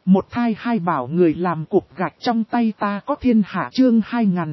Một thai hai bảo người làm cục gạch trong tay ta có thiên hạ chương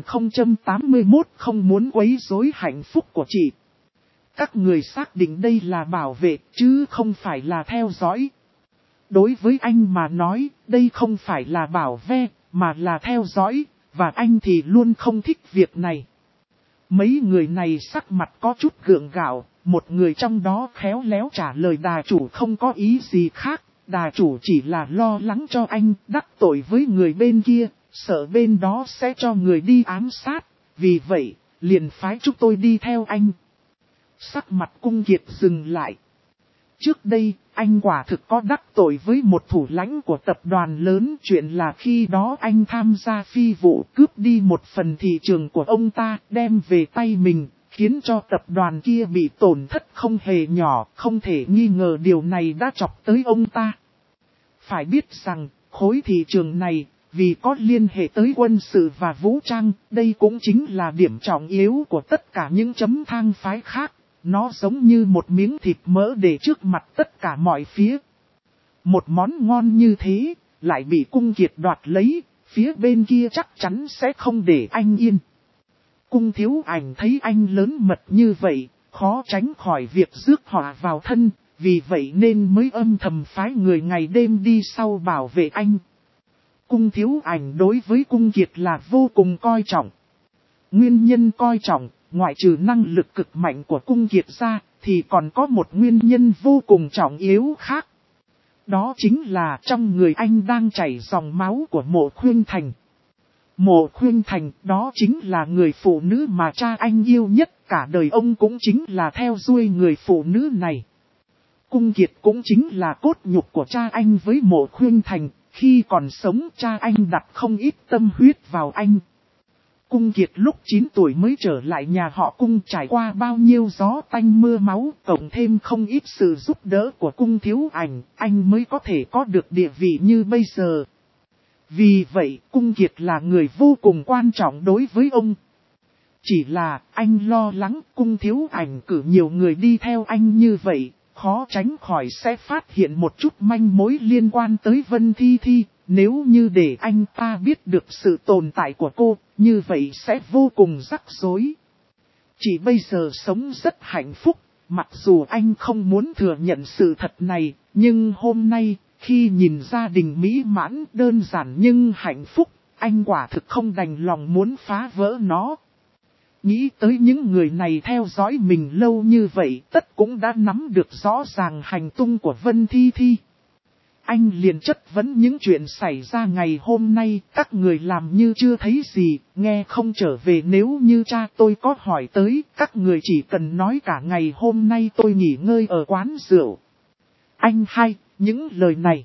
2081 không muốn quấy rối hạnh phúc của chị. Các người xác định đây là bảo vệ chứ không phải là theo dõi. Đối với anh mà nói, đây không phải là bảo ve, mà là theo dõi, và anh thì luôn không thích việc này. Mấy người này sắc mặt có chút gượng gạo, một người trong đó khéo léo trả lời đà chủ không có ý gì khác. Đà chủ chỉ là lo lắng cho anh đắc tội với người bên kia, sợ bên đó sẽ cho người đi ám sát. Vì vậy, liền phái chúng tôi đi theo anh. Sắc mặt Cung Kiệt dừng lại. Trước đây, anh quả thực có đắc tội với một thủ lãnh của tập đoàn lớn. Chuyện là khi đó anh tham gia phi vụ cướp đi một phần thị trường của ông ta, đem về tay mình, khiến cho tập đoàn kia bị tổn thất không hề nhỏ, không thể nghi ngờ điều này đã chọc tới ông ta. Phải biết rằng, khối thị trường này, vì có liên hệ tới quân sự và vũ trang, đây cũng chính là điểm trọng yếu của tất cả những chấm thang phái khác. Nó giống như một miếng thịt mỡ để trước mặt tất cả mọi phía. Một món ngon như thế, lại bị Cung Kiệt đoạt lấy, phía bên kia chắc chắn sẽ không để anh yên. Cung Thiếu Ảnh thấy anh lớn mật như vậy, khó tránh khỏi việc rước họa vào thân, vì vậy nên mới âm thầm phái người ngày đêm đi sau bảo vệ anh. Cung Thiếu Ảnh đối với Cung Kiệt là vô cùng coi trọng. Nguyên nhân coi trọng, ngoại trừ năng lực cực mạnh của Cung Kiệt ra, thì còn có một nguyên nhân vô cùng trọng yếu khác. Đó chính là trong người anh đang chảy dòng máu của Mộ Khuyên Thành. Mộ Khuyên Thành đó chính là người phụ nữ mà cha anh yêu nhất, cả đời ông cũng chính là theo đuôi người phụ nữ này. Cung Kiệt cũng chính là cốt nhục của cha anh với Mộ Khuyên Thành, khi còn sống cha anh đặt không ít tâm huyết vào anh. Cung Kiệt lúc 9 tuổi mới trở lại nhà họ Cung, trải qua bao nhiêu gió tanh mưa máu, cộng thêm không ít sự giúp đỡ của Cung Thiếu Ảnh, anh mới có thể có được địa vị như bây giờ. Vì vậy, Cung Kiệt là người vô cùng quan trọng đối với ông. Chỉ là, anh lo lắng Cung Thiếu Ảnh cử nhiều người đi theo anh như vậy, khó tránh khỏi sẽ phát hiện một chút manh mối liên quan tới Vân Thi Thi. Nếu như để anh ta biết được sự tồn tại của cô, như vậy sẽ vô cùng rắc rối. Chỉ bây giờ sống rất hạnh phúc, mặc dù anh không muốn thừa nhận sự thật này, nhưng hôm nay, khi nhìn gia đình mỹ mãn đơn giản nhưng hạnh phúc, anh quả thực không đành lòng muốn phá vỡ nó. Nghĩ tới những người này theo dõi mình lâu như vậy, tất cũng đã nắm được rõ ràng hành tung của Vân Thi Thi. Anh liền chất vấn những chuyện xảy ra ngày hôm nay, các người làm như chưa thấy gì, nghe không trở về. Nếu như cha tôi có hỏi tới, các người chỉ cần nói cả ngày hôm nay tôi nghỉ ngơi ở quán rượu. Anh hay, những lời này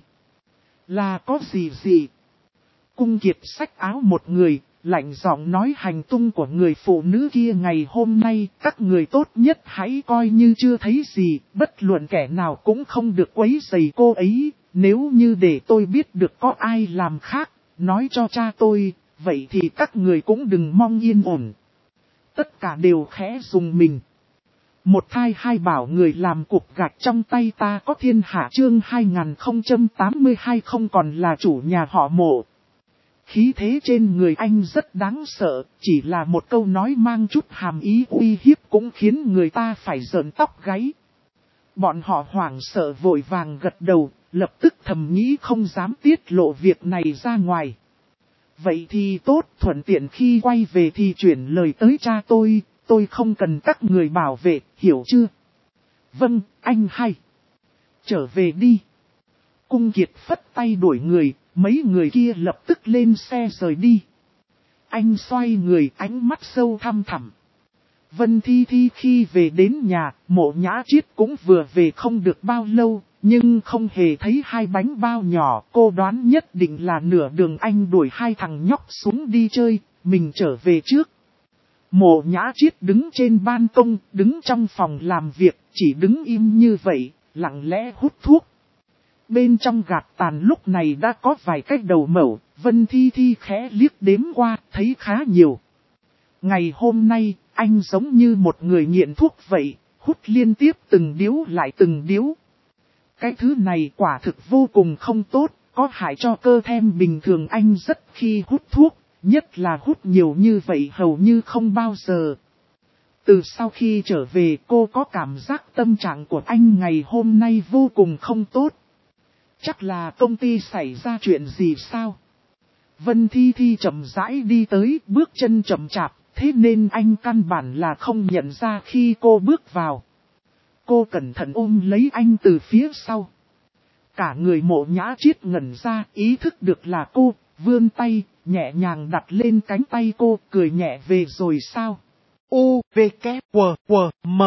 là có gì? Cung Kiệt xách áo một người, lạnh giọng nói hành tung của người phụ nữ kia ngày hôm nay, các người tốt nhất hãy coi như chưa thấy gì, bất luận kẻ nào cũng không được quấy rầy cô ấy. Nếu như để tôi biết được có ai làm khác, nói cho cha tôi, vậy thì các người cũng đừng mong yên ổn. Tất cả đều khẽ dùng mình. Một thai hai bảo người làm cục gạch trong tay ta có thiên hạ chương 2082 không còn là chủ nhà họ Mộ. Khí thế trên người anh rất đáng sợ, chỉ là một câu nói mang chút hàm ý uy hiếp cũng khiến người ta phải rợn tóc gáy. Bọn họ hoảng sợ vội vàng gật đầu, lập tức thầm nghĩ không dám tiết lộ việc này ra ngoài. Vậy thì tốt, thuận tiện khi quay về thì chuyển lời tới cha tôi không cần các người bảo vệ, hiểu chưa? Vâng, anh hay. Trở về đi. Cung Kiệt phất tay đuổi người, mấy người kia lập tức lên xe rời đi. Anh xoay người, ánh mắt sâu thăm thẳm. Vân Thi Thi khi về đến nhà, Mộ Nhã Triết cũng vừa về không được bao lâu, nhưng không hề thấy hai bánh bao nhỏ. Cô đoán nhất định là nửa đường anh đuổi hai thằng nhóc xuống đi chơi, mình trở về trước. Mộ Nhã Triết đứng trên ban công, đứng trong phòng làm việc, chỉ đứng im như vậy, lặng lẽ hút thuốc. Bên trong gạt tàn lúc này đã có vài cái đầu mẩu, Vân Thi Thi khẽ liếc đếm qua, thấy khá nhiều. Ngày hôm nay, anh giống như một người nghiện thuốc vậy, hút liên tiếp từng điếu lại từng điếu. Cái thứ này quả thực vô cùng không tốt, có hại cho cơ thêm bình thường anh rất khi hút thuốc, nhất là hút nhiều như vậy hầu như không bao giờ. Từ sau khi trở về cô có cảm giác tâm trạng của anh ngày hôm nay vô cùng không tốt. Chắc là công ty xảy ra chuyện gì sao? Vân Thi Thi chậm rãi đi tới, bước chân chậm chạp, thế nên anh căn bản là không nhận ra khi cô bước vào. Cô cẩn thận ôm lấy anh từ phía sau. Cả người Mộ Nhã Chiết ngẩn ra, ý thức được là cô, vươn tay, nhẹ nhàng đặt lên cánh tay cô, cười nhẹ về rồi sao? U, V, K, W, W, M.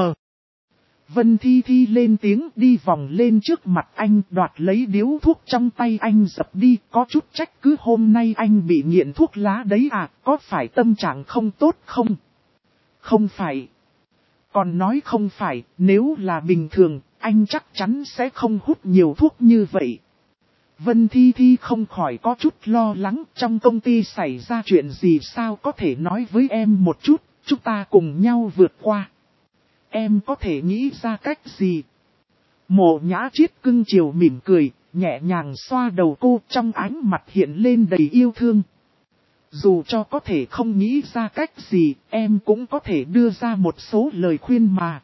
Vân Thi Thi lên tiếng đi vòng lên trước mặt anh, đoạt lấy điếu thuốc trong tay anh dập đi, có chút trách cứ hôm nay anh bị nghiện thuốc lá đấy à, có phải tâm trạng không tốt không? Không phải. Còn nói không phải, nếu là bình thường, anh chắc chắn sẽ không hút nhiều thuốc như vậy. Vân Thi Thi không khỏi có chút lo lắng, trong công ty xảy ra chuyện gì sao có thể nói với em một chút, chúng ta cùng nhau vượt qua. Em có thể nghĩ ra cách gì? Mộ Nhã Chiết cưng chiều mỉm cười, nhẹ nhàng xoa đầu cô, trong ánh mặt hiện lên đầy yêu thương. Dù cho có thể không nghĩ ra cách gì, em cũng có thể đưa ra một số lời khuyên mà.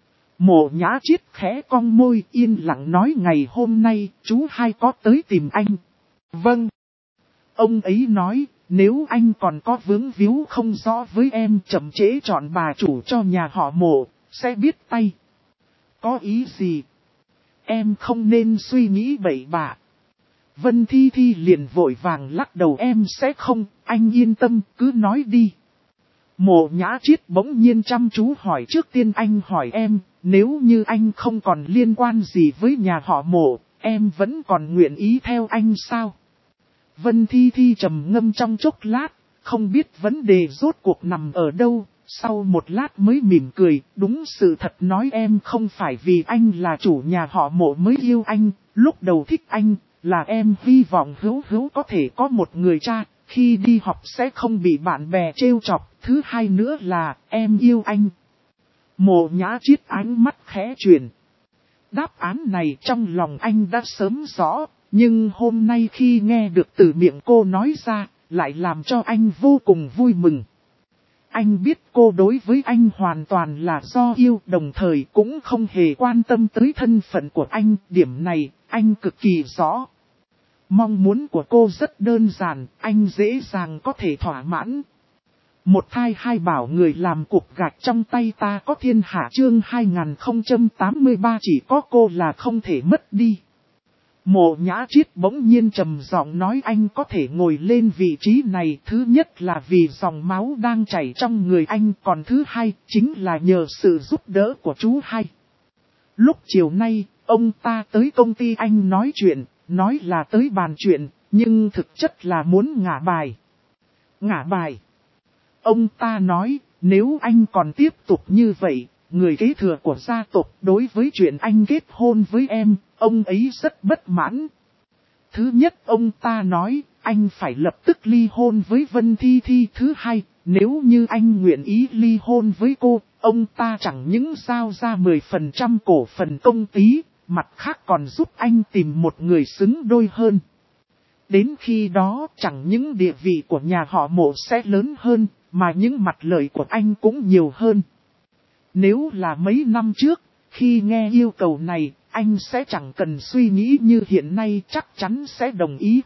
Mộ Nhã Chiết khẽ cong môi yên lặng nói ngày hôm nay chú hai có tới tìm anh. Vâng. Ông ấy nói nếu anh còn có vướng víu không rõ với em chậm trễ chọn bà chủ cho nhà họ Mộ, sẽ biết tay. Có ý gì? Em không nên suy nghĩ bậy bạ. Vân Thi Thi liền vội vàng lắc đầu em sẽ không, anh yên tâm, cứ nói đi. Mộ Nhã Chiết bỗng nhiên chăm chú hỏi trước tiên anh hỏi em, nếu như anh không còn liên quan gì với nhà họ Mộ, em vẫn còn nguyện ý theo anh sao? Vân Thi Thi trầm ngâm trong chốc lát, không biết vấn đề rốt cuộc nằm ở đâu, sau một lát mới mỉm cười, đúng sự thật nói em không phải vì anh là chủ nhà họ Mộ mới yêu anh, lúc đầu thích anh, là em hy vọng Hữu có thể có một người cha, khi đi học sẽ không bị bạn bè trêu chọc, thứ hai nữa là em yêu anh. Mộ Nhã Chiết ánh mắt khẽ chuyển. Đáp án này trong lòng anh đã sớm rõ, nhưng hôm nay khi nghe được từ miệng cô nói ra, lại làm cho anh vô cùng vui mừng. Anh biết cô đối với anh hoàn toàn là do yêu, đồng thời cũng không hề quan tâm tới thân phận của anh, điểm này anh cực kỳ rõ. Mong muốn của cô rất đơn giản, anh dễ dàng có thể thỏa mãn. Một thai hai bảo người làm cục gạch trong tay ta có thiên hạ chương 2083 chỉ có cô là không thể mất đi. Mộ Nhã Chiết bỗng nhiên trầm giọng nói anh có thể ngồi lên vị trí này, thứ nhất là vì dòng máu đang chảy trong người anh, còn thứ hai chính là nhờ sự giúp đỡ của chú hai. Lúc chiều nay, ông ta tới công ty anh nói chuyện, nói là tới bàn chuyện, nhưng thực chất là muốn ngả bài. Ngả bài. Ông ta nói, nếu anh còn tiếp tục như vậy, người kế thừa của gia tộc đối với chuyện anh kết hôn với em, ông ấy rất bất mãn. Thứ nhất ông ta nói, anh phải lập tức ly hôn với Vân Thi Thi. Thứ hai, nếu như anh nguyện ý ly hôn với cô, ông ta chẳng những giao ra 10% cổ phần công ty, mặt khác còn giúp anh tìm một người xứng đôi hơn. Đến khi đó chẳng những địa vị của nhà họ Mộ sẽ lớn hơn, mà những mặt lợi của anh cũng nhiều hơn. Nếu là mấy năm trước, khi nghe yêu cầu này, anh sẽ chẳng cần suy nghĩ như hiện nay chắc chắn sẽ đồng ý.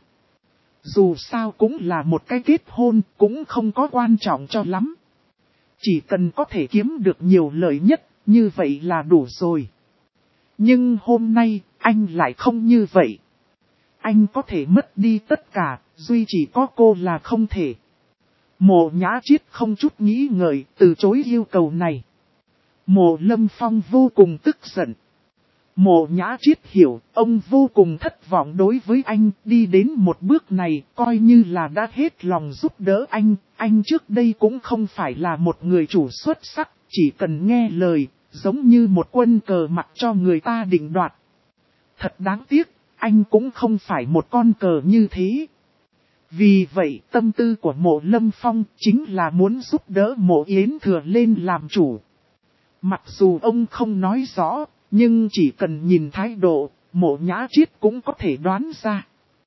Dù sao cũng là một cái kết hôn, cũng không có quan trọng cho lắm. Chỉ cần có thể kiếm được nhiều lợi nhất, như vậy là đủ rồi. Nhưng hôm nay, anh lại không như vậy. Anh có thể mất đi tất cả, duy chỉ có cô là không thể. Mộ Nhã Chiết không chút nghĩ ngợi, từ chối yêu cầu này. Mộ Lâm Phong vô cùng tức giận. Mộ Nhã Chiết hiểu, ông vô cùng thất vọng đối với anh, đi đến một bước này, coi như là đã hết lòng giúp đỡ anh trước đây cũng không phải là một người chủ xuất sắc, chỉ cần nghe lời, giống như một quân cờ mặc cho người ta định đoạt. Thật đáng tiếc, anh cũng không phải một con cờ như thế. Vì vậy tâm tư của Mộ Lâm Phong chính là muốn giúp đỡ Mộ Yến Thừa lên làm chủ. Mặc dù ông không nói rõ, nhưng chỉ cần nhìn thái độ, Mộ Nhã Chiết cũng có thể đoán ra.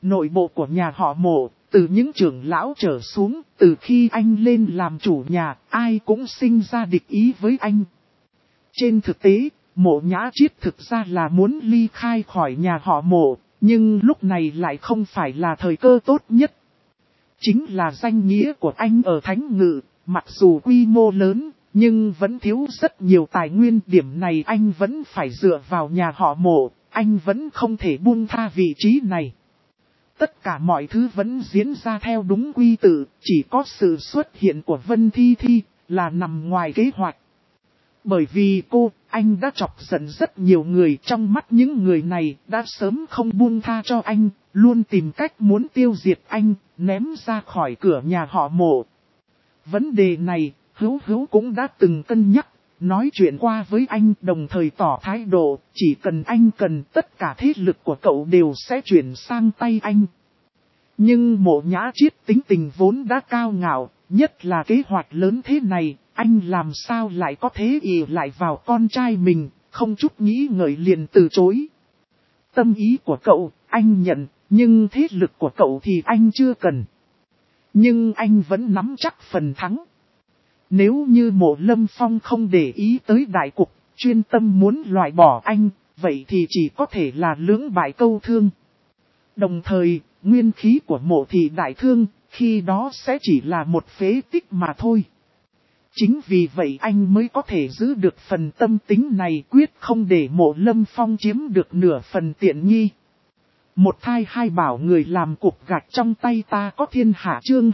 Nội bộ của nhà họ Mộ, từ những trưởng lão trở xuống, từ khi anh lên làm chủ nhà, ai cũng sinh ra địch ý với anh. Trên thực tế, Mộ Nhã Chiết thực ra là muốn ly khai khỏi nhà họ Mộ, nhưng lúc này lại không phải là thời cơ tốt nhất. Chính là danh nghĩa của anh ở Thánh Ngự, mặc dù quy mô lớn, nhưng vẫn thiếu rất nhiều tài nguyên. Điểm này anh vẫn phải dựa vào nhà họ Mộ, anh vẫn không thể buông tha vị trí này. Tất cả mọi thứ vẫn diễn ra theo đúng quy tự, chỉ có sự xuất hiện của Vân Thi Thi là nằm ngoài kế hoạch. Bởi vì cô, anh đã chọc giận rất nhiều người, trong mắt những người này đã sớm không buông tha cho anh, luôn tìm cách muốn tiêu diệt anh, ném ra khỏi cửa nhà họ Mộ. Vấn đề này, Hữu Hữu cũng đã từng cân nhắc, nói chuyện qua với anh, đồng thời tỏ thái độ, chỉ cần anh cần, tất cả thế lực của cậu đều sẽ chuyển sang tay anh. Nhưng Mộ Nhã Chiết tính tình vốn đã cao ngạo, nhất là kế hoạch lớn thế này, anh làm sao lại có thế ỷ lại vào con trai mình, không chút nghĩ ngợi liền từ chối. Tâm ý của cậu, anh nhận, nhưng thế lực của cậu thì anh chưa cần. Nhưng anh vẫn nắm chắc phần thắng. Nếu như Mộ Lâm Phong không để ý tới đại cục, chuyên tâm muốn loại bỏ anh, vậy thì chỉ có thể là lưỡng bại câu thương. Đồng thời, nguyên khí của Mộ Thị đại thương, khi đó sẽ chỉ là một phế tích mà thôi. Chính vì vậy anh mới có thể giữ được phần tâm tính này, quyết không để Mộ Lâm Phong chiếm được nửa phần tiện nghi. Một thai hai bảo người làm cục gạch trong tay ta có thiên hạ chương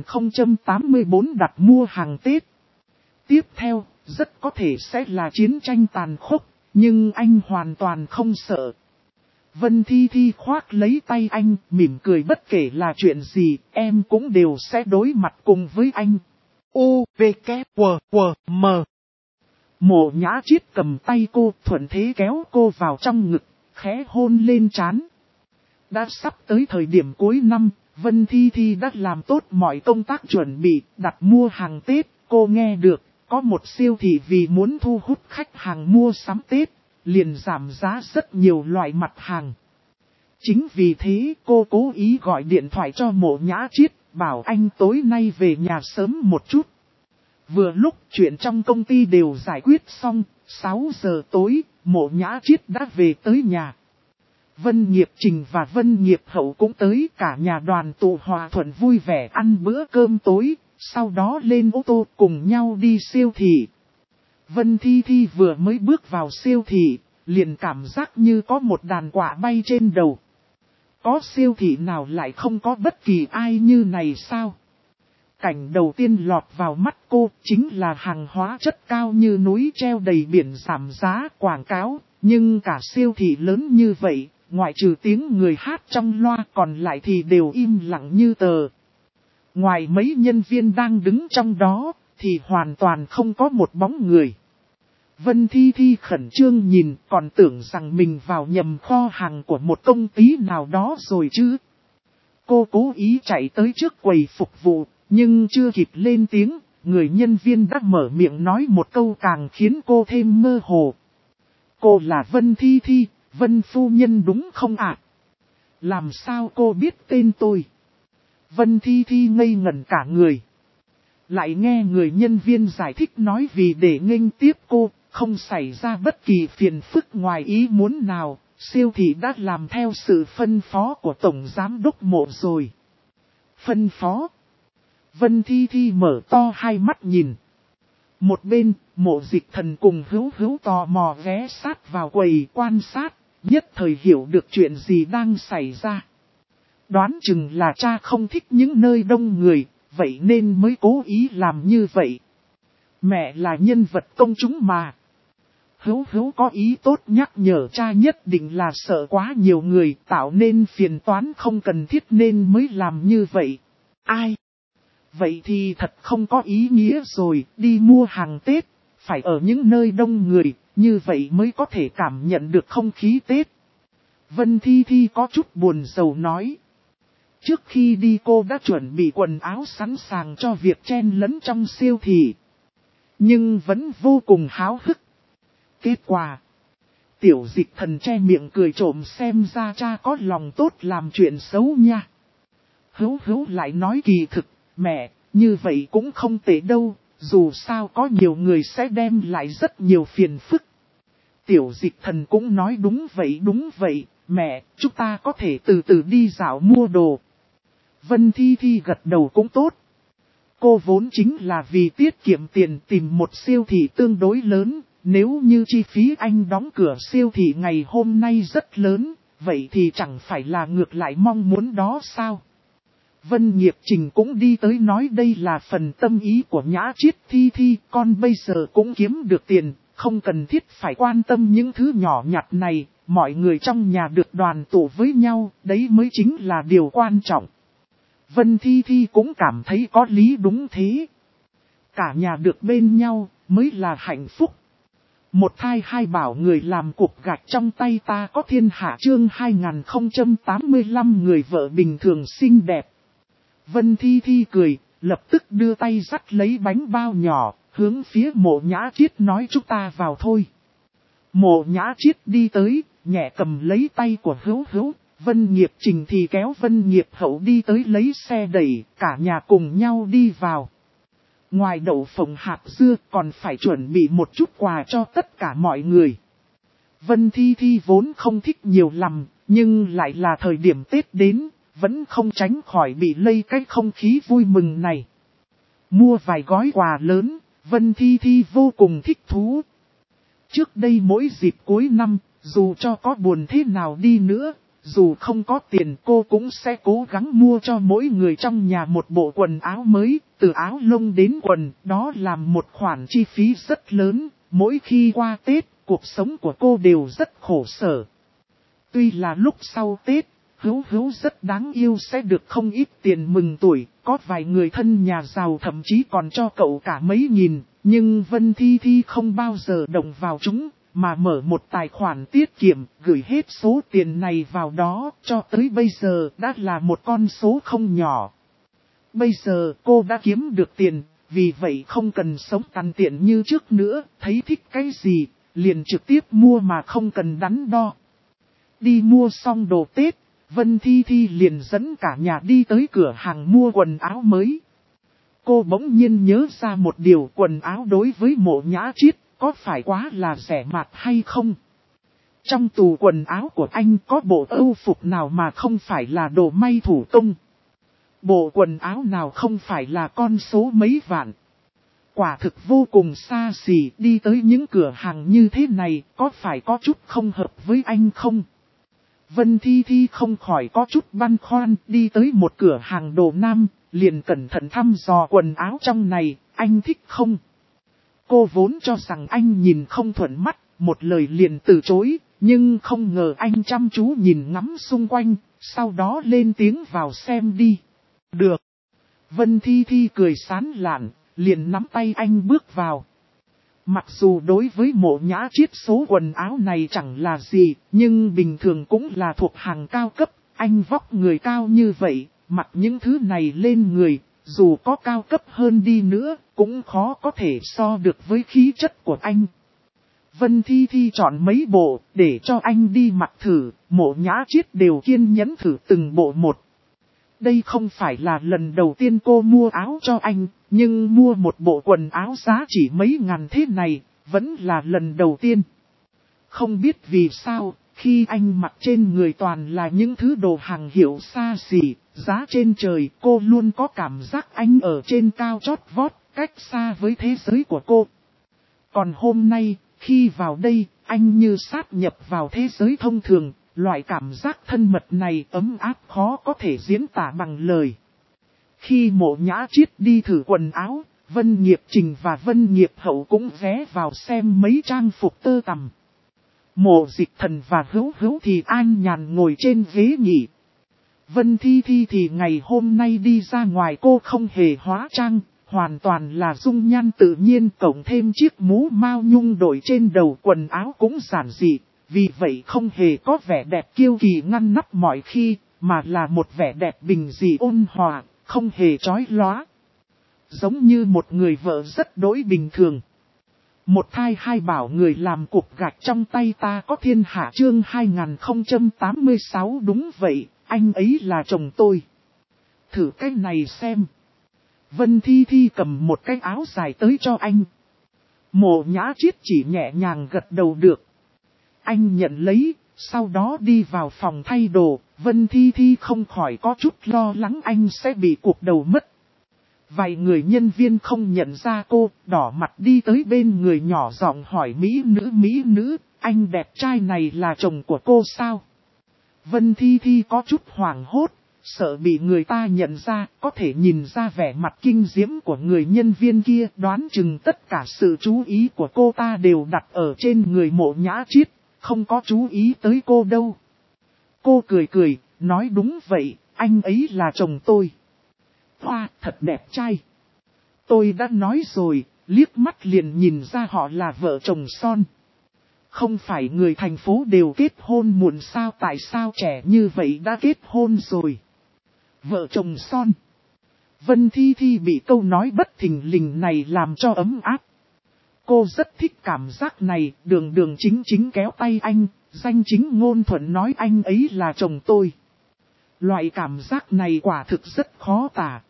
2084 đặt mua hàng Tết. Tiếp theo, rất có thể sẽ là chiến tranh tàn khốc, nhưng anh hoàn toàn không sợ. Vân Thi Thi khoác lấy tay anh, mỉm cười, bất kể là chuyện gì, em cũng đều sẽ đối mặt cùng với anh. U, V, K, W, W, M. Mộ Nhã Chiết cầm tay cô, thuận thế kéo cô vào trong ngực, khẽ hôn lên trán. Đã sắp tới thời điểm cuối năm, Vân Thi Thi đã làm tốt mọi công tác chuẩn bị, đặt mua hàng Tết. Cô nghe được, có một siêu thị vì muốn thu hút khách hàng mua sắm Tết, liền giảm giá rất nhiều loại mặt hàng. Chính vì thế cô cố ý gọi điện thoại cho Mộ Nhã Chiết, bảo anh tối nay về nhà sớm một chút. Vừa lúc chuyện trong công ty đều giải quyết xong, 6 giờ tối, Mộ Nhã Chiết đã về tới nhà. Vân Nghiệp Trình và Vân Nghiệp Hậu cũng tới, cả nhà đoàn tụ hòa thuận vui vẻ ăn bữa cơm tối, sau đó lên ô tô cùng nhau đi siêu thị. Vân Thi Thi vừa mới bước vào siêu thị, liền cảm giác như có một đàn quạ bay trên đầu. Có siêu thị nào lại không có bất kỳ ai như này sao? Cảnh đầu tiên lọt vào mắt cô chính là hàng hóa chất cao như núi treo đầy biển giảm giá quảng cáo, nhưng cả siêu thị lớn như vậy, ngoại trừ tiếng người hát trong loa còn lại thì đều im lặng như tờ. Ngoài mấy nhân viên đang đứng trong đó, thì hoàn toàn không có một bóng người. Vân Thi Thi khẩn trương nhìn, còn tưởng rằng mình vào nhầm kho hàng của một công ty nào đó rồi chứ. Cô cố ý chạy tới trước quầy phục vụ, nhưng chưa kịp lên tiếng, người nhân viên đã mở miệng nói một câu càng khiến cô thêm mơ hồ. Cô là Vân Thi Thi, Vân phu nhân đúng không ạ? Làm sao cô biết tên tôi? Vân Thi Thi ngây ngẩn cả người. Lại nghe người nhân viên giải thích nói vì để nghênh tiếp cô, không xảy ra bất kỳ phiền phức ngoài ý muốn nào, siêu thị đã làm theo sự phân phó của Tổng Giám đốc Mộ rồi. Phân phó? Vân Thi Thi mở to hai mắt nhìn. Một bên, Mộ Dịch Thần cùng Hữu Hữu tò mò ghé sát vào quầy quan sát, nhất thời hiểu được chuyện gì đang xảy ra. Đoán chừng là cha không thích những nơi đông người, vậy nên mới cố ý làm như vậy. Mẹ là nhân vật công chúng mà. Hữu Hữu có ý tốt nhắc nhở cha nhất định là sợ quá nhiều người tạo nên phiền toán không cần thiết nên mới làm như vậy. Ai? Vậy thì thật không có ý nghĩa rồi, đi mua hàng Tết, phải ở những nơi đông người, như vậy mới có thể cảm nhận được không khí Tết. Vân Thi Thi có chút buồn rầu nói. Trước khi đi cô đã chuẩn bị quần áo sẵn sàng cho việc chen lấn trong siêu thị. Nhưng vẫn vô cùng háo hức. Kết quả. Tiểu Dịch Thần che miệng cười trộm xem ra cha có lòng tốt làm chuyện xấu nha. Hữu Hữu lại nói kỳ thực, mẹ, như vậy cũng không tệ đâu, dù sao có nhiều người sẽ đem lại rất nhiều phiền phức. Tiểu Dịch Thần cũng nói đúng vậy, mẹ, chúng ta có thể từ từ đi dạo mua đồ. Vân Thi Thi gật đầu cũng tốt. Cô vốn chính là vì tiết kiệm tiền tìm một siêu thị tương đối lớn, nếu như chi phí anh đóng cửa siêu thị ngày hôm nay rất lớn, vậy thì chẳng phải là ngược lại mong muốn đó sao? Vân Nghiệp Trình cũng đi tới nói đây là phần tâm ý của Nhã Chiết Thi Thi, con bây giờ cũng kiếm được tiền, không cần thiết phải quan tâm những thứ nhỏ nhặt này, mọi người trong nhà được đoàn tụ với nhau, đấy mới chính là điều quan trọng. Vân Thi Thi cũng cảm thấy có lý đúng thế. Cả nhà được bên nhau mới là hạnh phúc. Một thai hai bảo người làm cục gạch trong tay ta có thiên hạ chương 2085 người vợ bình thường xinh đẹp. Vân Thi Thi cười, lập tức đưa tay dắt lấy bánh bao nhỏ, hướng phía Mộ Nhã Chiết nói chúng ta vào thôi. Mộ Nhã Chiết đi tới, nhẹ cầm lấy tay của Hữu Hữu, Vân Nghiệp Trình thì kéo Vân Nghiệp Hậu đi tới lấy xe đẩy, cả nhà cùng nhau đi vào. Ngoài đậu phộng hạt dưa còn phải chuẩn bị một chút quà cho tất cả mọi người. Vân Thi Thi vốn không thích nhiều lắm, nhưng lại là thời điểm Tết đến, vẫn không tránh khỏi bị lây cái không khí vui mừng này. Mua vài gói quà lớn, Vân Thi Thi vô cùng thích thú. Trước đây mỗi dịp cuối năm, dù cho có buồn thế nào đi nữa, dù không có tiền cô cũng sẽ cố gắng mua cho mỗi người trong nhà một bộ quần áo mới, từ áo lông đến quần, đó là một khoản chi phí rất lớn, mỗi khi qua Tết, cuộc sống của cô đều rất khổ sở. Tuy là lúc sau Tết, Hữu Hữu rất đáng yêu sẽ được không ít tiền mừng tuổi, có vài người thân nhà giàu thậm chí còn cho cậu cả mấy nghìn, nhưng Vân Thi Thi không bao giờ động vào chúng, mà mở một tài khoản tiết kiệm, gửi hết số tiền này vào đó, cho tới bây giờ đã là một con số không nhỏ. Bây giờ cô đã kiếm được tiền, vì vậy không cần sống tàn tiện như trước nữa, thấy thích cái gì, liền trực tiếp mua mà không cần đắn đo. Đi mua xong đồ Tết, Vân Thi Thi liền dẫn cả nhà đi tới cửa hàng mua quần áo mới. Cô bỗng nhiên nhớ ra một điều, quần áo đối với Mộ Nhã Chiết có phải quá là rẻ mạt hay không? Trong tủ quần áo của anh có bộ âu phục nào mà không phải là đồ may thủ công? Bộ quần áo nào không phải là con số mấy vạn? Quả thực vô cùng xa xỉ, đi tới những cửa hàng như thế này có phải có chút không hợp với anh không? Vân Thi Thi không khỏi có chút băn khoăn, đi tới một cửa hàng đồ nam, liền cẩn thận thăm dò quần áo trong này, anh thích không? Cô vốn cho rằng anh nhìn không thuận mắt, một lời liền từ chối, nhưng không ngờ anh chăm chú nhìn ngắm xung quanh, sau đó lên tiếng vào xem đi. Được. Vân Thi Thi cười sán lạn, liền nắm tay anh bước vào. Mặc dù đối với Mộ Nhã Chiết số quần áo này chẳng là gì, nhưng bình thường cũng là thuộc hàng cao cấp, anh vóc người cao như vậy, mặc những thứ này lên người, dù có cao cấp hơn đi nữa, cũng khó có thể so được với khí chất của anh. Vân Thi Thi chọn mấy bộ, để cho anh đi mặc thử, Mộ Nhã Chiết đều kiên nhẫn thử từng bộ một. Đây không phải là lần đầu tiên cô mua áo cho anh, nhưng mua một bộ quần áo giá chỉ mấy ngàn thế này, vẫn là lần đầu tiên. Không biết vì sao, khi anh mặc trên người toàn là những thứ đồ hàng hiệu xa xỉ, giá trên trời, cô luôn có cảm giác anh ở trên cao chót vót, cách xa với thế giới của cô. Còn hôm nay, khi vào đây, anh như sát nhập vào thế giới thông thường. Loại cảm giác thân mật này ấm áp khó có thể diễn tả bằng lời. Khi Mộ Nhã Chiết đi thử quần áo, Vân Nghiệp Trình và Vân Nghiệp Hậu cũng ghé vào xem mấy trang phục tơ tằm. Mộ Dịch Thần và Hữu Hữu thì an nhàn ngồi trên ghế nghỉ. Vân Thi Thi thì ngày hôm nay đi ra ngoài cô không hề hóa trang, hoàn toàn là dung nhan tự nhiên, cộng thêm chiếc mũ mao nhung đội trên đầu, quần áo cũng giản dị. Vì vậy không hề có vẻ đẹp kiêu kỳ ngăn nắp mọi khi, mà là một vẻ đẹp bình dị ôn hòa, không hề chói lóa. Giống như một người vợ rất đối bình thường. Một thai hai bảo người làm cục gạch trong tay ta có thiên hạ chương 2086 đúng vậy, anh ấy là chồng tôi. Thử cái này xem. Vân Thi Thi cầm một cái áo dài tới cho anh. Mộ Nhã Chiết chỉ nhẹ nhàng gật đầu được. Anh nhận lấy, sau đó đi vào phòng thay đồ, Vân Thi Thi không khỏi có chút lo lắng anh sẽ bị cuộc đầu mất. Vài người nhân viên không nhận ra cô, đỏ mặt đi tới bên người nhỏ giọng hỏi mỹ nữ, anh đẹp trai này là chồng của cô sao? Vân Thi Thi có chút hoảng hốt, sợ bị người ta nhận ra, có thể nhìn ra vẻ mặt kinh diễm của người nhân viên kia, đoán chừng tất cả sự chú ý của cô ta đều đặt ở trên người Mộ Nhã Chiết, không có chú ý tới cô đâu. Cô cười, nói đúng vậy, anh ấy là chồng tôi. Hoa, thật đẹp trai. Tôi đã nói rồi, liếc mắt liền nhìn ra họ là vợ chồng son. Không phải người thành phố đều kết hôn muộn sao, tại sao trẻ như vậy đã kết hôn rồi? Vợ chồng son. Vân Thi Thi bị câu nói bất thình lình này làm cho ấm áp. Cô rất thích cảm giác này, đường chính kéo tay anh, danh chính ngôn thuận nói anh ấy là chồng tôi. Loại cảm giác này quả thực rất khó tả.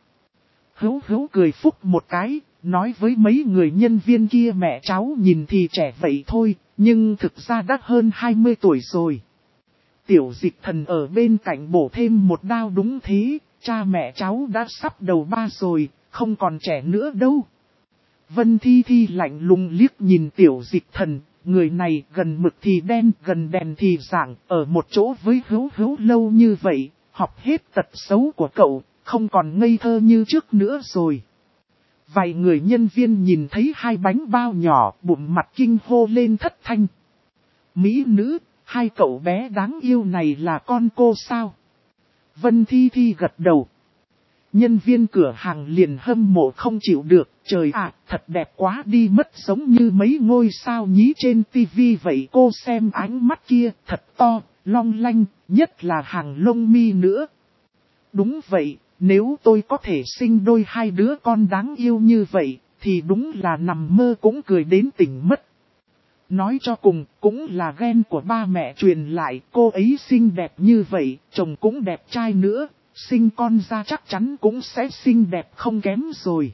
Hữu cười phúc một cái, nói với mấy người nhân viên kia mẹ cháu nhìn thì trẻ vậy thôi, nhưng thực ra đã hơn 20 tuổi rồi. Tiểu Dịch Thần ở bên cạnh bổ thêm một đao đúng thế, cha mẹ cháu đã sắp đầu ba rồi, không còn trẻ nữa đâu. Vân Thi Thi lạnh lùng liếc nhìn Tiểu Dịch Thần, người này gần mực thì đen, gần đèn thì rạng, ở một chỗ với Hữu lâu như vậy, học hết tật xấu của cậu, không còn ngây thơ như trước nữa rồi. Vài người nhân viên nhìn thấy hai bánh bao nhỏ, bụng mặt kinh hô lên thất thanh. Mỹ nữ, hai cậu bé đáng yêu này là con cô sao? Vân Thi Thi gật đầu. Nhân viên cửa hàng liền hâm mộ không chịu được, trời ạ, thật đẹp quá đi mất, giống như mấy ngôi sao nhí trên tivi vậy. Cô xem ánh mắt kia, thật to, long lanh, nhất là hàng lông mi nữa. Đúng vậy, nếu tôi có thể sinh đôi hai đứa con đáng yêu như vậy, thì đúng là nằm mơ cũng cười đến tỉnh mất. Nói cho cùng, cũng là ghen của ba mẹ truyền lại, cô ấy xinh đẹp như vậy, chồng cũng đẹp trai nữa, sinh con ra chắc chắn cũng sẽ xinh đẹp không kém rồi.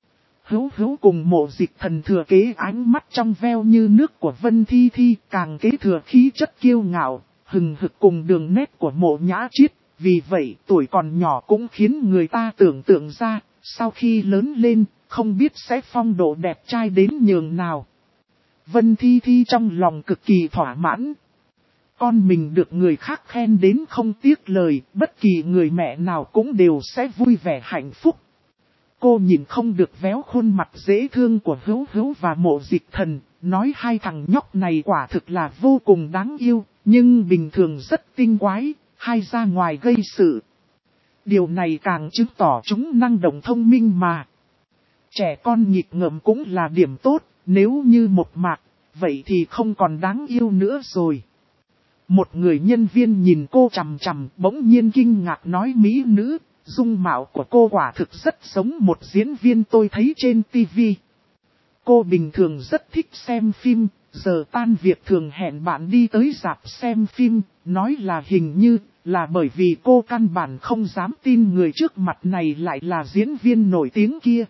Hữu cùng Mộ Dịch Thần thừa kế ánh mắt trong veo như nước của Vân Thi Thi, càng kế thừa khí chất kiêu ngạo, hừng hực cùng đường nét của Mộ Nhã Chiết. Vì vậy tuổi còn nhỏ cũng khiến người ta tưởng tượng ra, sau khi lớn lên, không biết sẽ phong độ đẹp trai đến nhường nào. Vân Thi Thi trong lòng cực kỳ thỏa mãn. Con mình được người khác khen đến không tiếc lời, bất kỳ người mẹ nào cũng đều sẽ vui vẻ hạnh phúc. Cô nhìn không được véo khuôn mặt dễ thương của Hữu và Mộ Dịch Thần, nói hai thằng nhóc này quả thực là vô cùng đáng yêu, nhưng bình thường rất tinh quái, hay ra ngoài gây sự. Điều này càng chứng tỏ chúng năng động thông minh mà. Trẻ con nghịch ngợm cũng là điểm tốt, nếu như một mạc, vậy thì không còn đáng yêu nữa rồi. Một người nhân viên nhìn cô chằm chằm, bỗng nhiên kinh ngạc nói mỹ nữ, dung mạo của cô quả thực rất giống một diễn viên tôi thấy trên tivi. Cô bình thường rất thích xem phim, giờ tan việc thường hẹn bạn đi tới rạp xem phim, nói là hình như là bởi vì cô căn bản không dám tin người trước mặt này lại là diễn viên nổi tiếng kia.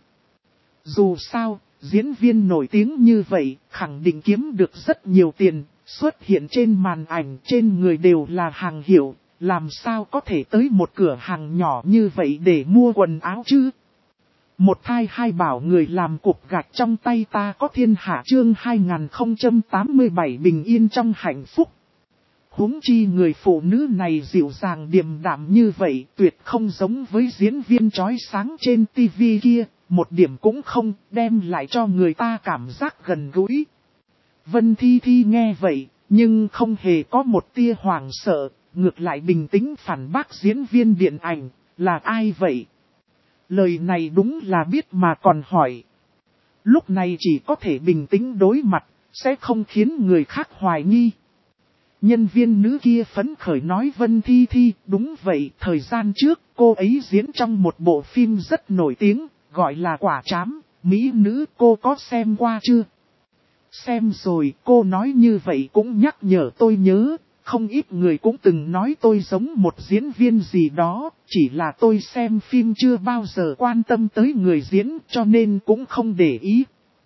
Dù sao, diễn viên nổi tiếng như vậy, khẳng định kiếm được rất nhiều tiền, xuất hiện trên màn ảnh trên người đều là hàng hiệu, làm sao có thể tới một cửa hàng nhỏ như vậy để mua quần áo chứ? Một thai hai bảo người làm cục gạch trong tay ta có thiên hạ chương 2087 bình yên trong hạnh phúc. Huống chi người phụ nữ này dịu dàng điềm đạm như vậy, tuyệt không giống với diễn viên chói sáng trên tivi kia, một điểm cũng không, đem lại cho người ta cảm giác gần gũi. Vân Thi Thi nghe vậy, nhưng không hề có một tia hoảng sợ, ngược lại bình tĩnh phản bác diễn viên điện ảnh, là ai vậy? Lời này đúng là biết mà còn hỏi. Lúc này chỉ có thể bình tĩnh đối mặt, sẽ không khiến người khác hoài nghi. Nhân viên nữ kia phấn khởi nói Vân Thi Thi, đúng vậy, thời gian trước cô ấy diễn trong một bộ phim rất nổi tiếng, gọi là Quả Trám, mỹ nữ cô có xem qua chưa? Xem rồi, cô nói như vậy cũng nhắc nhở tôi nhớ, không ít người cũng từng nói tôi giống một diễn viên gì đó, chỉ là tôi xem phim chưa bao giờ quan tâm tới người diễn cho nên cũng không để ý.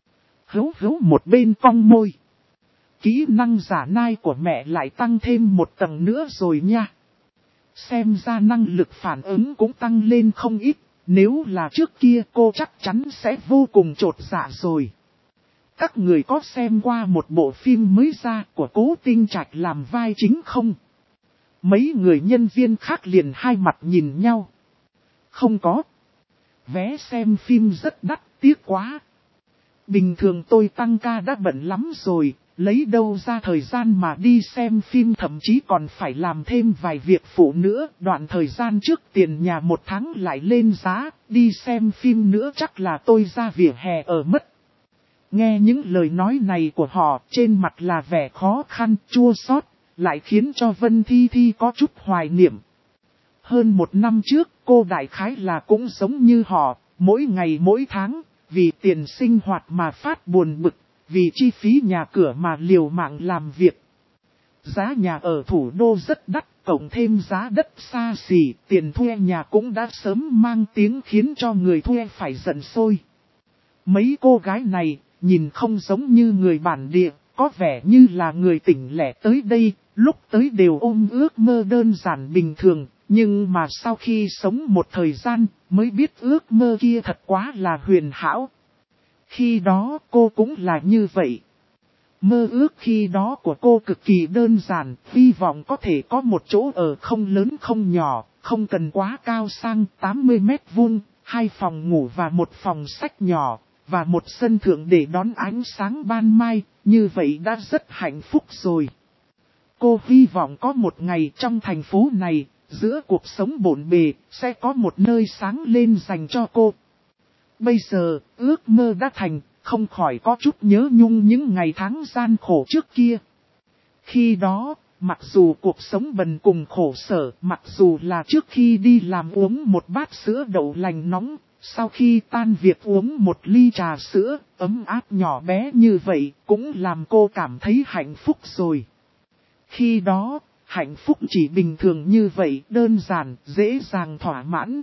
Hữu một bên cong môi. Kỹ năng giả nai của mẹ lại tăng thêm một tầng nữa rồi nha. Xem ra năng lực phản ứng cũng tăng lên không ít, nếu là trước kia cô chắc chắn sẽ vô cùng chột dạ rồi. Các người có xem qua một bộ phim mới ra của Cố Tinh Trạch làm vai chính không? Mấy người nhân viên khác liền hai mặt nhìn nhau. Không có. Vé xem phim rất đắt, tiếc quá. Bình thường tôi tăng ca đã bận lắm rồi, lấy đâu ra thời gian mà đi xem phim, thậm chí còn phải làm thêm vài việc phụ nữa. Đoạn thời gian trước tiền nhà một tháng lại lên giá, đi xem phim nữa chắc là tôi ra vỉa hè ở mất. Nghe những lời nói này của họ, trên mặt là vẻ khó khăn, chua xót, lại khiến cho Vân Thi Thi có chút hoài niệm. Hơn một năm trước, cô đại khái là cũng giống như họ, mỗi ngày mỗi tháng, vì tiền sinh hoạt mà phát buồn bực, vì chi phí nhà cửa mà liều mạng làm việc. Giá nhà ở thủ đô rất đắt, cộng thêm giá đất xa xỉ, tiền thuê nhà cũng đã sớm mang tiếng khiến cho người thuê phải giận sôi. Mấy cô gái này, nhìn không giống như người bản địa, có vẻ như là người tỉnh lẻ tới đây, lúc tới đều ôm ước mơ đơn giản bình thường, nhưng mà sau khi sống một thời gian, mới biết ước mơ kia thật quá là huyền hảo. Khi đó cô cũng là như vậy. Mơ ước khi đó của cô cực kỳ đơn giản, hy vọng có thể có một chỗ ở không lớn không nhỏ, không cần quá cao sang 80 mét vuông, 2 phòng ngủ và 1 phòng sách nhỏ, và một sân thượng để đón ánh sáng ban mai, như vậy đã rất hạnh phúc rồi. Cô hy vọng có một ngày trong thành phố này, giữa cuộc sống bộn bề, sẽ có một nơi sáng lên dành cho cô. Bây giờ, ước mơ đã thành, không khỏi có chút nhớ nhung những ngày tháng gian khổ trước kia. Khi đó, mặc dù cuộc sống bần cùng khổ sở, mặc dù là trước khi đi làm uống một bát sữa đậu lành nóng, sau khi tan việc uống một ly trà sữa, ấm áp nhỏ bé như vậy, cũng làm cô cảm thấy hạnh phúc rồi. Khi đó, hạnh phúc chỉ bình thường như vậy, đơn giản, dễ dàng thỏa mãn.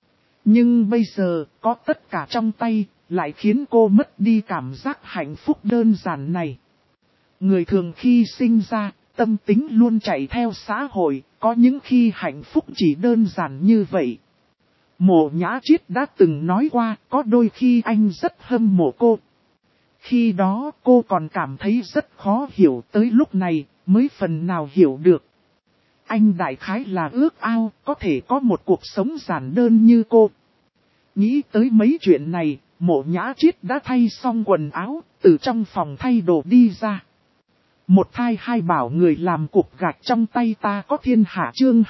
Nhưng bây giờ, có tất cả trong tay, lại khiến cô mất đi cảm giác hạnh phúc đơn giản này. Người thường khi sinh ra, tâm tính luôn chạy theo xã hội, có những khi hạnh phúc chỉ đơn giản như vậy. Mộ Nhã Triết đã từng nói qua, có đôi khi anh rất hâm mộ cô. Khi đó cô còn cảm thấy rất khó hiểu, tới lúc này mới phần nào hiểu được. Anh đại khái là ước ao có thể có một cuộc sống giản đơn như cô. Nghĩ tới mấy chuyện này, Mộ Nhã Triết đã thay xong quần áo, từ trong phòng thay đồ đi ra. Một thai hai bảo người làm cục gạch trong tay ta có thiên hạ chương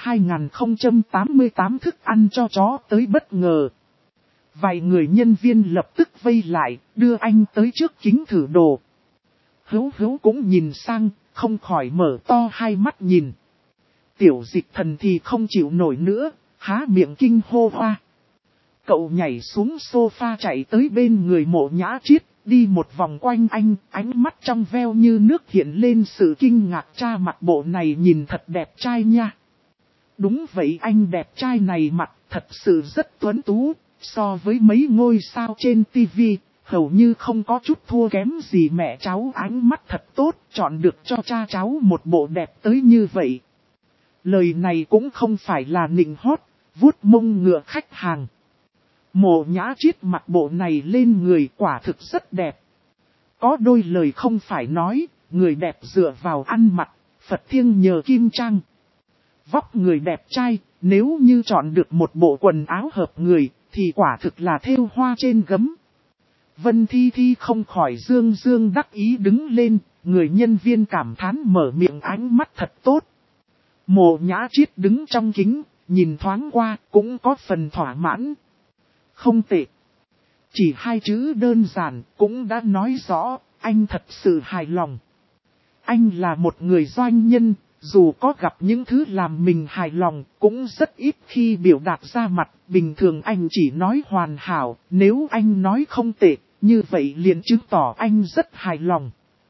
2088 thức ăn cho chó tới bất ngờ. Vài người nhân viên lập tức vây lại, đưa anh tới trước kính thử đồ. Hữu cũng nhìn sang, không khỏi mở to hai mắt nhìn. Tiểu Dịch Thần thì không chịu nổi nữa, há miệng kinh hô hoa. Cậu nhảy xuống sofa chạy tới bên người Mộ Nhã Triết, đi một vòng quanh anh, ánh mắt trong veo như nước hiện lên sự kinh ngạc, cha mặt bộ này nhìn thật đẹp trai nha. Đúng vậy, anh đẹp trai này mặt thật sự rất tuấn tú, so với mấy ngôi sao trên tivi, hầu như không có chút thua kém gì mẹ cháu, ánh mắt thật tốt, chọn được cho cha cháu một bộ đẹp tới như vậy. Lời này cũng không phải là nịnh hót, vuốt mông ngựa khách hàng. Mộ Nhã Triết mặc bộ này lên người quả thực rất đẹp. Có đôi lời không phải nói, người đẹp dựa vào ăn mặc, Phật thiêng nhờ kim trang. Vóc người đẹp trai, nếu như chọn được một bộ quần áo hợp người, thì quả thực là thêu hoa trên gấm. Vân Thi Thi không khỏi dương đắc ý đứng lên, người nhân viên cảm thán mở miệng, ánh mắt thật tốt. Mộ Nhã Triết đứng trong kính, nhìn thoáng qua, cũng có phần thỏa mãn. Không tệ. Chỉ hai chữ đơn giản cũng đã nói rõ, anh thật sự hài lòng. Anh là một người doanh nhân, dù có gặp những thứ làm mình hài lòng, cũng rất ít khi biểu đạt ra mặt. Bình thường anh chỉ nói hoàn hảo, nếu anh nói không tệ, như vậy liền chứng tỏ anh rất hài lòng.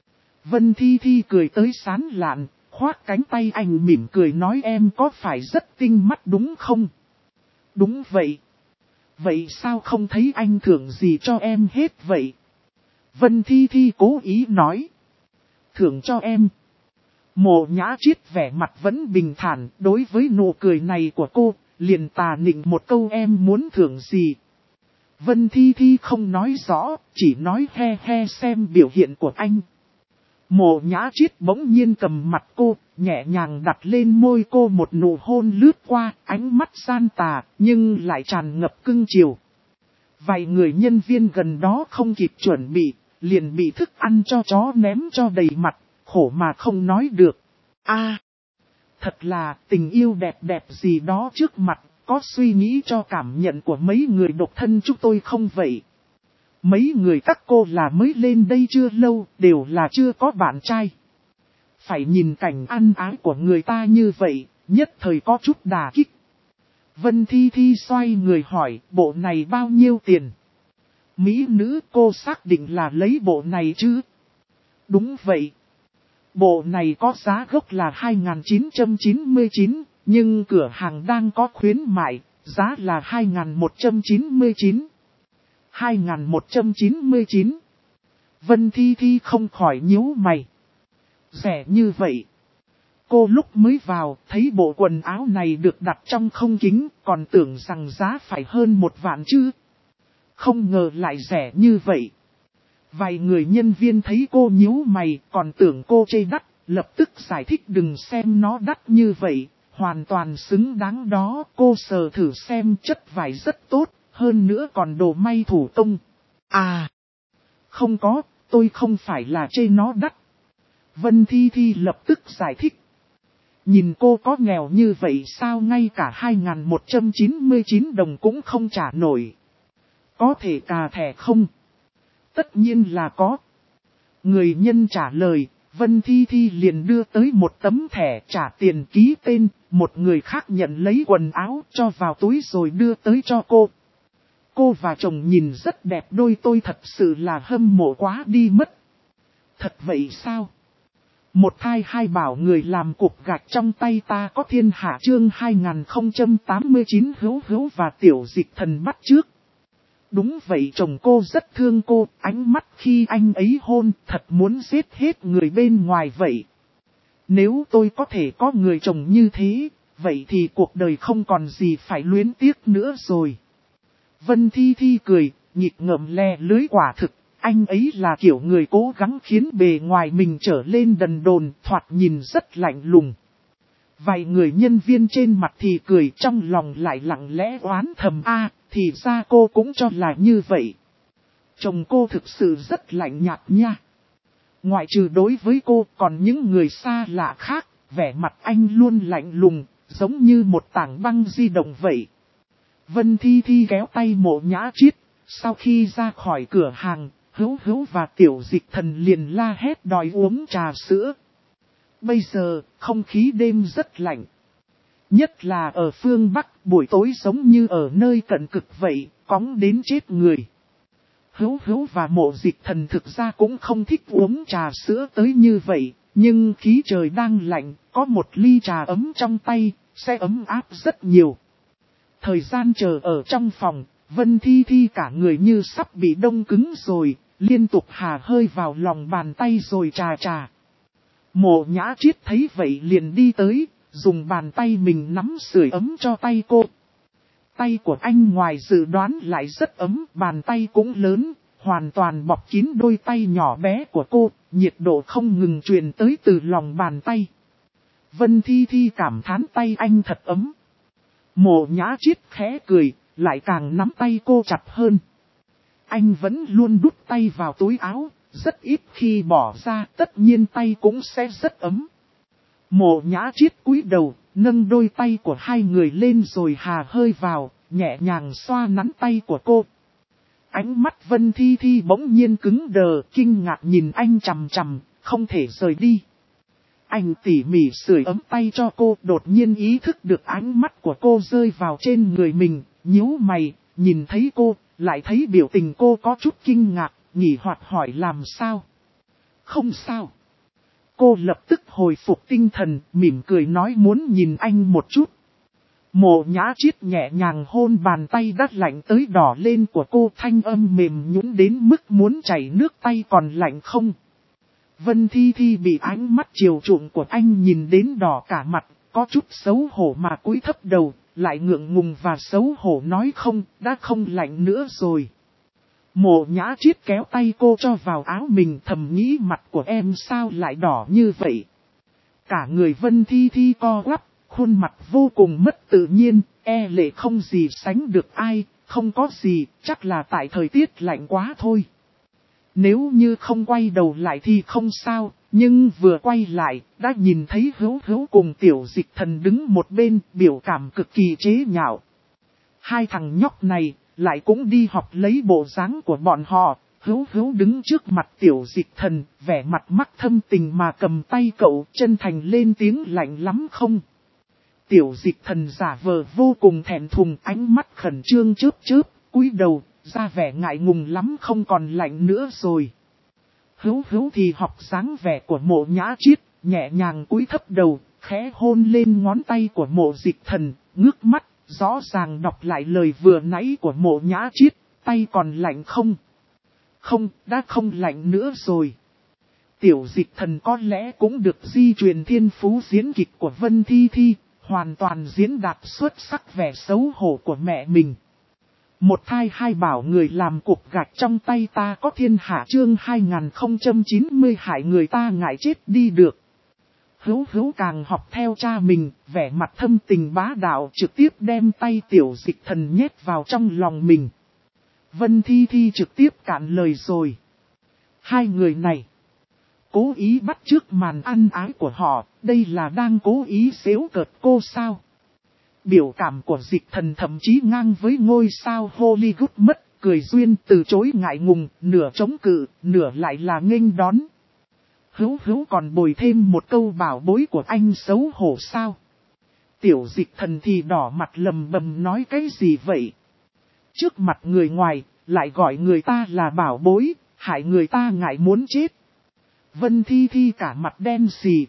Vân Thi Thi cười tới sán lạn, khoác cánh tay anh mỉm cười nói em có phải rất tinh mắt đúng không? Đúng vậy. Vậy sao không thấy anh thưởng gì cho em hết vậy? Vân Thi Thi cố ý nói. Thưởng cho em. Mộ Nhã Triết vẻ mặt vẫn bình thản, đối với nụ cười này của cô, liền tà nịnh một câu em muốn thưởng gì. Vân Thi Thi không nói rõ, chỉ nói he he xem biểu hiện của anh. Mộ Nhã Triết bỗng nhiên cầm mặt cô, nhẹ nhàng đặt lên môi cô một nụ hôn lướt qua, ánh mắt gian tà, nhưng lại tràn ngập cưng chiều. Vài người nhân viên gần đó không kịp chuẩn bị, liền bị thức ăn cho chó ném cho đầy mặt, khổ mà không nói được. Thật là tình yêu đẹp đẹp gì đó trước mặt, có suy nghĩ cho cảm nhận của mấy người độc thân chúng tôi không vậy? Mấy người các cô là mới lên đây chưa lâu, đều là chưa có bạn trai. Phải nhìn cảnh ăn ái của người ta như vậy, nhất thời có chút đả kích. Vân Thi Thi xoay người hỏi, bộ này bao nhiêu tiền? Mỹ nữ cô xác định là lấy bộ này chứ? Đúng vậy. Bộ này có giá gốc là 2.999, nhưng cửa hàng đang có khuyến mại, giá là 2.199. 2.199. Vân Thi Thi không khỏi nhíu mày. Rẻ như vậy. Cô lúc mới vào, thấy bộ quần áo này được đặt trong không kính, còn tưởng rằng giá phải hơn 1 vạn chứ. Không ngờ lại rẻ như vậy. Vài người nhân viên thấy cô nhíu mày, còn tưởng cô chê đắt, lập tức giải thích đừng xem nó đắt như vậy, hoàn toàn xứng đáng đó. Cô sờ thử xem chất vải rất tốt, hơn nữa còn đồ may thủ công. Không có, tôi không phải là chê nó đắt. Vân Thi Thi lập tức giải thích. Nhìn cô có nghèo như vậy sao ngay cả 2.199 đồng cũng không trả nổi. Có thể cà thẻ không? Tất nhiên là có. Người nhân trả lời, Vân Thi Thi liền đưa tới một tấm thẻ trả tiền ký tên, một người khác nhận lấy quần áo cho vào túi rồi đưa tới cho cô. Cô và chồng nhìn rất đẹp đôi tôi thật sự là hâm mộ quá đi mất. Thật vậy sao? Một thai hai bảo người làm cục gạch trong tay ta có thiên hạ chương 2089 hữu hữu và tiểu dịch thần bắt trước. Đúng vậy chồng cô rất thương cô, ánh mắt khi anh ấy hôn thật muốn giết hết người bên ngoài vậy. Nếu tôi có thể có người chồng như thế, vậy thì cuộc đời không còn gì phải luyến tiếc nữa rồi. Vân Thi Thi cười, nhịp ngậm le lưới quả thực, anh ấy là kiểu người cố gắng khiến bề ngoài mình trở lên đần đồn, thoạt nhìn rất lạnh lùng. Vài người nhân viên trên mặt thì cười trong lòng lại lặng lẽ oán thầm thì ra cô cũng cho là như vậy. Chồng cô thực sự rất lạnh nhạt nha. Ngoại trừ đối với cô còn những người xa lạ khác, vẻ mặt anh luôn lạnh lùng, giống như một tảng băng di động vậy. Vân Thi Thi kéo tay Mộ Nhã Triết, sau khi ra khỏi cửa hàng, hữu hữu và tiểu dịch thần liền la hét đòi uống trà sữa. Bây giờ, không khí đêm rất lạnh. Nhất là ở phương Bắc, buổi tối giống như ở nơi cận cực vậy, cóng đến chết người. Hữu hữu và Mộ Dịch Thần thực ra cũng không thích uống trà sữa tới như vậy, nhưng khí trời đang lạnh, có một ly trà ấm trong tay, sẽ ấm áp rất nhiều. Thời gian chờ ở trong phòng, Vân Thi Thi cả người như sắp bị đông cứng rồi, liên tục hà hơi vào lòng bàn tay rồi trà. Mộ Nhã Triết thấy vậy liền đi tới, dùng bàn tay mình nắm sưởi ấm cho tay cô. Tay của anh ngoài dự đoán lại rất ấm, bàn tay cũng lớn, hoàn toàn bọc kín đôi tay nhỏ bé của cô, nhiệt độ không ngừng truyền tới từ lòng bàn tay. Vân Thi Thi cảm thán tay anh thật ấm. Mộ Nhã Triết khẽ cười, lại càng nắm tay cô chặt hơn. Anh vẫn luôn đút tay vào túi áo, rất ít khi bỏ ra, tất nhiên tay cũng sẽ rất ấm. Mộ Nhã Triết cúi đầu, nâng đôi tay của hai người lên rồi hà hơi vào, nhẹ nhàng xoa nắn tay của cô. Ánh mắt Vân Thi Thi bỗng nhiên cứng đờ, kinh ngạc nhìn anh chằm chằm, không thể rời đi. Anh tỉ mỉ sưởi ấm tay cho cô, đột nhiên ý thức được ánh mắt của cô rơi vào trên người mình, nhíu mày, nhìn thấy cô, lại thấy biểu tình cô có chút kinh ngạc, nghỉ hoặc hỏi làm sao. Không sao. Cô lập tức hồi phục tinh thần, mỉm cười nói muốn nhìn anh một chút. Mộ Nhã Chiết nhẹ nhàng hôn bàn tay đắt lạnh tới đỏ lên của cô, thanh âm mềm nhũn đến mức muốn chảy nước, tay còn lạnh không? Vân Thi Thi bị ánh mắt chiều chuộng của anh nhìn đến đỏ cả mặt, có chút xấu hổ mà cúi thấp đầu, lại ngượng ngùng và xấu hổ nói không, đã không lạnh nữa rồi. Mộ Nhã Chiết kéo tay cô cho vào áo mình, thầm nghĩ mặt của em sao lại đỏ như vậy. Cả người Vân Thi Thi co quắp, khuôn mặt vô cùng mất tự nhiên, e lệ không gì sánh được ai, không có gì, chắc là tại thời tiết lạnh quá thôi. Nếu như không quay đầu lại thì không sao, nhưng vừa quay lại, đã nhìn thấy Hữu Hữu cùng Tiểu Dịch Thần đứng một bên, biểu cảm cực kỳ chế nhạo. Hai thằng nhóc này, lại cũng đi học lấy bộ dáng của bọn họ. Hữu Hữu đứng trước mặt Tiểu Dịch Thần, vẻ mặt mắt thâm tình mà cầm tay cậu, chân thành lên tiếng lạnh lắm không? Tiểu Dịch Thần giả vờ vô cùng thẹn thùng, ánh mắt khẩn trương chớp chớp, cúi đầu, ra vẻ ngại ngùng lắm, không còn lạnh nữa rồi. Hữu Hữu thì học dáng vẻ của Mộ Nhã Chiết, nhẹ nhàng cúi thấp đầu, khẽ hôn lên ngón tay của Mộ Dịch Thần, ngước mắt, rõ ràng đọc lại lời vừa nãy của Mộ Nhã Chiết, tay còn lạnh không? Không, đã không lạnh nữa rồi. Tiểu Dịch Thần có lẽ cũng được di truyền thiên phú diễn kịch của Vân Thi Thi, hoàn toàn diễn đạt xuất sắc vẻ xấu hổ của mẹ mình. Một thai hai bảo người làm cục gạch trong tay ta có thiên hạ, chương 2090 hại người ta ngại chết đi được. Hữu Hữu càng học theo cha mình, vẻ mặt thâm tình bá đạo, trực tiếp đem tay Tiểu Dịch Thần nhét vào trong lòng mình. Vân Thi Thi trực tiếp cạn lời rồi. Hai người này cố ý bắt chước màn ăn ái của họ, đây là đang cố ý giễu cợt cô sao? Biểu cảm của Dịch Thần thậm chí ngang với ngôi sao Hollywood mất, cười duyên, từ chối ngại ngùng, nửa chống cự, nửa lại là nghênh đón. Hữu Hữu còn bồi thêm một câu bảo bối của anh xấu hổ sao? Tiểu Dịch Thần thì đỏ mặt lầm bầm nói cái gì vậy? Trước mặt người ngoài, lại gọi người ta là bảo bối, hại người ta ngại muốn chết. Vân Thi Thi cả mặt đen xì.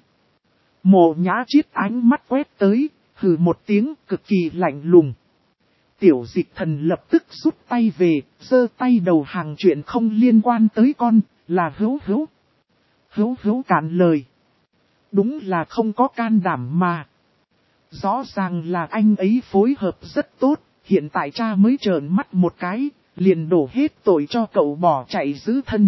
Mộ Nhã Chiết ánh mắt quét tới, hừ một tiếng cực kỳ lạnh lùng. Tiểu Dịch Thần lập tức rút tay về, giơ tay đầu hàng chuyện không liên quan tới con, là Hữu Hữu. Hữu Hữu cạn lời. Đúng là không có can đảm mà. Rõ ràng là anh ấy phối hợp rất tốt, hiện tại cha mới trợn mắt một cái, liền đổ hết tội cho cậu bỏ chạy giữ thân.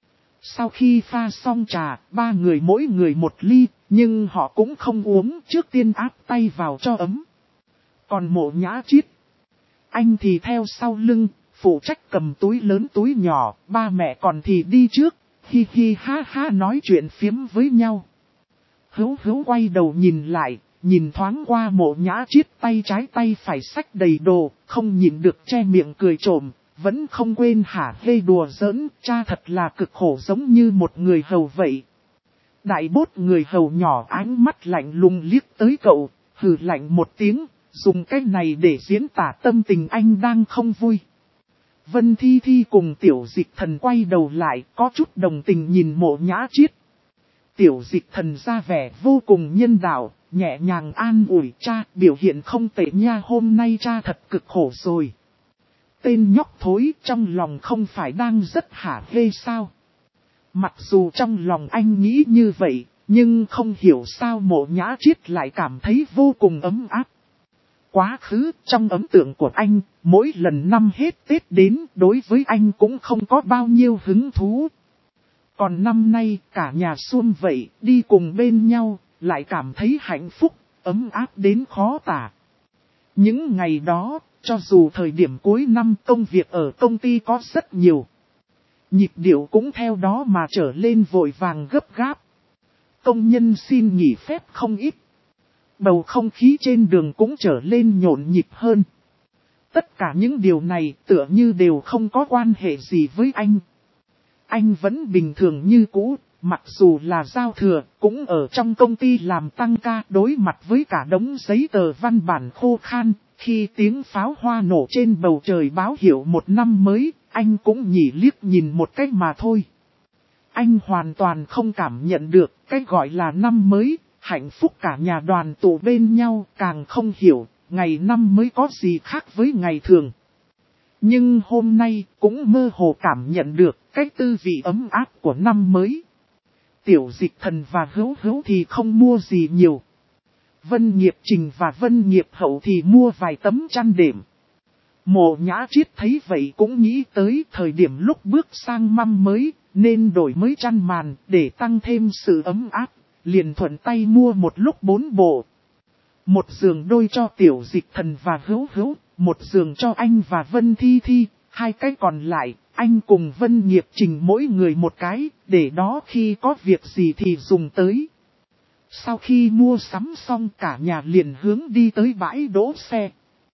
Sau khi pha xong trà, ba người mỗi người một ly, nhưng họ cũng không uống, trước tiên áp tay vào cho ấm. Còn Mộ Nhã Chiết, anh thì theo sau lưng, phụ trách cầm túi lớn túi nhỏ, ba mẹ còn thì đi trước, hi hi ha ha nói chuyện phiếm với nhau. Hữu Hữu quay đầu nhìn lại, nhìn thoáng qua Mộ Nhã Chiết tay trái tay phải xách đầy đồ, không nhìn được che miệng cười trộm. Vẫn không quên hả hê đùa giỡn, cha thật là cực khổ giống như một người hầu vậy. Đại bốt người hầu nhỏ ánh mắt lạnh lùng liếc tới cậu, hừ lạnh một tiếng, dùng cái này để diễn tả tâm tình anh đang không vui. Vân Thi Thi cùng Tiểu Dịch Thần quay đầu lại, có chút đồng tình nhìn Mộ Nhã Chiết. Tiểu Dịch Thần ra vẻ vô cùng nhân đạo, nhẹ nhàng an ủi cha, biểu hiện không tệ nha, hôm nay cha thật cực khổ rồi. Tên nhóc thối trong lòng không phải đang rất hả hê sao? Mặc dù trong lòng anh nghĩ như vậy, nhưng không hiểu sao Mộ Nhã Chiết lại cảm thấy vô cùng ấm áp. Quá khứ, trong ấn tượng của anh, mỗi lần năm hết Tết đến, đối với anh cũng không có bao nhiêu hứng thú. Còn năm nay, cả nhà sum vậy, đi cùng bên nhau, lại cảm thấy hạnh phúc, ấm áp đến khó tả. Những ngày đó, cho dù thời điểm cuối năm công việc ở công ty có rất nhiều, nhịp điệu cũng theo đó mà trở lên vội vàng gấp gáp. Công nhân xin nghỉ phép không ít. Bầu không khí trên đường cũng trở lên nhộn nhịp hơn. Tất cả những điều này tựa như đều không có quan hệ gì với anh. Anh vẫn bình thường như cũ, mặc dù là giao thừa, cũng ở trong công ty làm tăng ca, đối mặt với cả đống giấy tờ văn bản khô khan. Khi tiếng pháo hoa nổ trên bầu trời báo hiệu một năm mới, anh cũng nhỉ liếc nhìn một cách mà thôi. anh hoàn toàn không cảm nhận được cái gọi là năm mới, hạnh phúc cả nhà đoàn tụ bên nhau, càng không hiểu, ngày năm mới có gì khác với ngày thường. Nhưng hôm nay cũng mơ hồ cảm nhận được cái tư vị ấm áp của năm mới. Tiểu Dịch Thần và Hữu Hữu thì không mua gì nhiều. Vân Nghiệp Trình và Vân Nghiệp Hậu thì mua vài tấm chăn đệm. Mộ Nhã Triết thấy vậy cũng nghĩ tới thời điểm lúc bước sang năm mới, nên đổi mới chăn màn để tăng thêm sự ấm áp, liền thuận tay mua một lúc 4 bộ. Một giường đôi cho Tiểu Dịch Thần và Hữu Hữu, một giường cho anh và Vân Thi Thi, 2 cái còn lại, anh cùng Vân Nghiệp Trình mỗi người một cái, để đó khi có việc gì thì dùng tới. Sau khi mua sắm xong cả nhà liền hướng đi tới bãi đỗ xe.